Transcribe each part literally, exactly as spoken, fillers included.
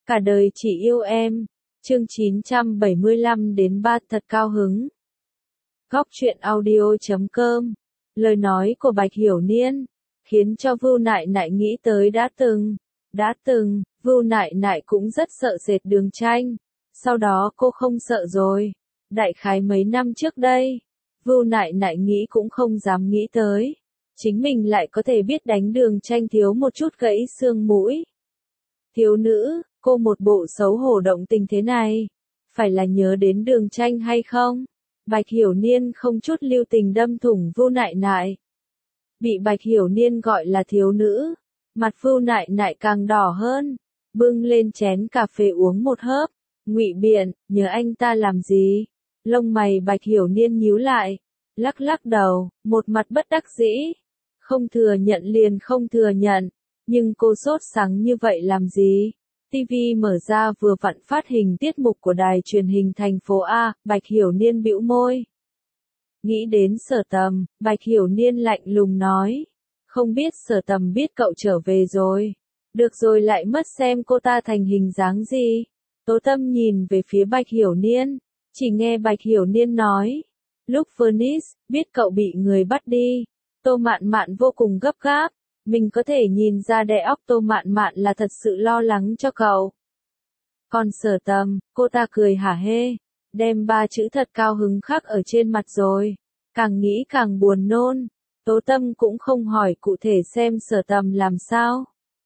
Cả đời chỉ yêu em. Chương chín trăm bảy mươi lăm đến ba thật cao hứng. Góc truyện audio chấm com. Lời nói của Bạch Hiểu Niên khiến cho Vưu Nại Nại nghĩ tới đã từng, đã từng, Vưu Nại Nại cũng rất sợ dệt đường tranh. Sau đó cô không sợ rồi. Đại khái mấy năm trước đây, Vưu Nại Nại nghĩ cũng không dám nghĩ tới, chính mình lại có thể biết đánh đường tranh thiếu một chút gãy xương mũi. Thiếu nữ, cô một bộ xấu hổ động tình thế này, phải là nhớ đến đường tranh hay không? Bạch Hiểu Niên không chút lưu tình đâm thủng Vưu Nại Nại. Bị Bạch Hiểu Niên gọi là thiếu nữ, mặt Vưu Nại Nại càng đỏ hơn, bưng lên chén cà phê uống một hớp, ngụy biện, nhớ anh ta làm gì? Lông mày Bạch Hiểu Niên nhíu lại, lắc lắc đầu, một mặt bất đắc dĩ, không thừa nhận liền không thừa nhận, nhưng cô sốt sắng như vậy làm gì? ti vi mở ra vừa vặn phát hình tiết mục của đài truyền hình thành phố A, Bạch Hiểu Niên bĩu môi. Nghĩ đến Sở Tầm, Bạch Hiểu Niên lạnh lùng nói, không biết Sở Tầm biết cậu trở về rồi. Được rồi lại mất xem cô ta thành hình dáng gì. Tố Tâm nhìn về phía Bạch Hiểu Niên, chỉ nghe Bạch Hiểu Niên nói, lúc Venice, biết cậu bị người bắt đi. Tô Mạn Mạn vô cùng gấp gáp, mình có thể nhìn ra đè óc Tô Mạn Mạn là thật sự lo lắng cho cậu. Còn Sở Tầm, cô ta cười hả hê, đem ba chữ thật cao hứng khắc ở trên mặt rồi, càng nghĩ càng buồn nôn. Tố Tâm cũng không hỏi cụ thể xem Sở Tầm làm sao.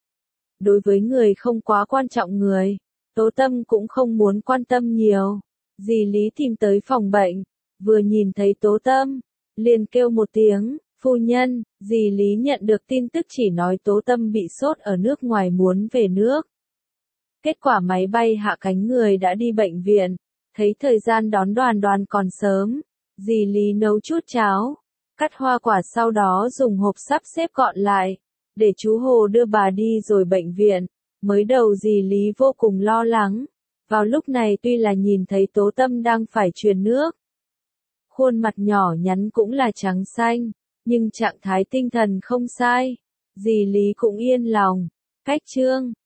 Đối với người không quá quan trọng người, Tố Tâm cũng không muốn quan tâm nhiều. Dì Lý tìm tới phòng bệnh, vừa nhìn thấy Tố Tâm, liền kêu một tiếng, phu nhân. Dì Lý nhận được tin tức chỉ nói Tố Tâm bị sốt ở nước ngoài muốn về nước. Kết quả máy bay hạ cánh người đã đi bệnh viện, thấy thời gian đón đoàn đoàn còn sớm, dì Lý nấu chút cháo, cắt hoa quả sau đó dùng hộp sắp xếp gọn lại, để chú Hồ đưa bà đi rồi bệnh viện. Mới đầu dì Lý vô cùng lo lắng, vào lúc này tuy là nhìn thấy Tố Tâm đang phải truyền nước, khuôn mặt nhỏ nhắn cũng là trắng xanh, nhưng trạng thái tinh thần không sai, dì Lý cũng yên lòng. Cách chương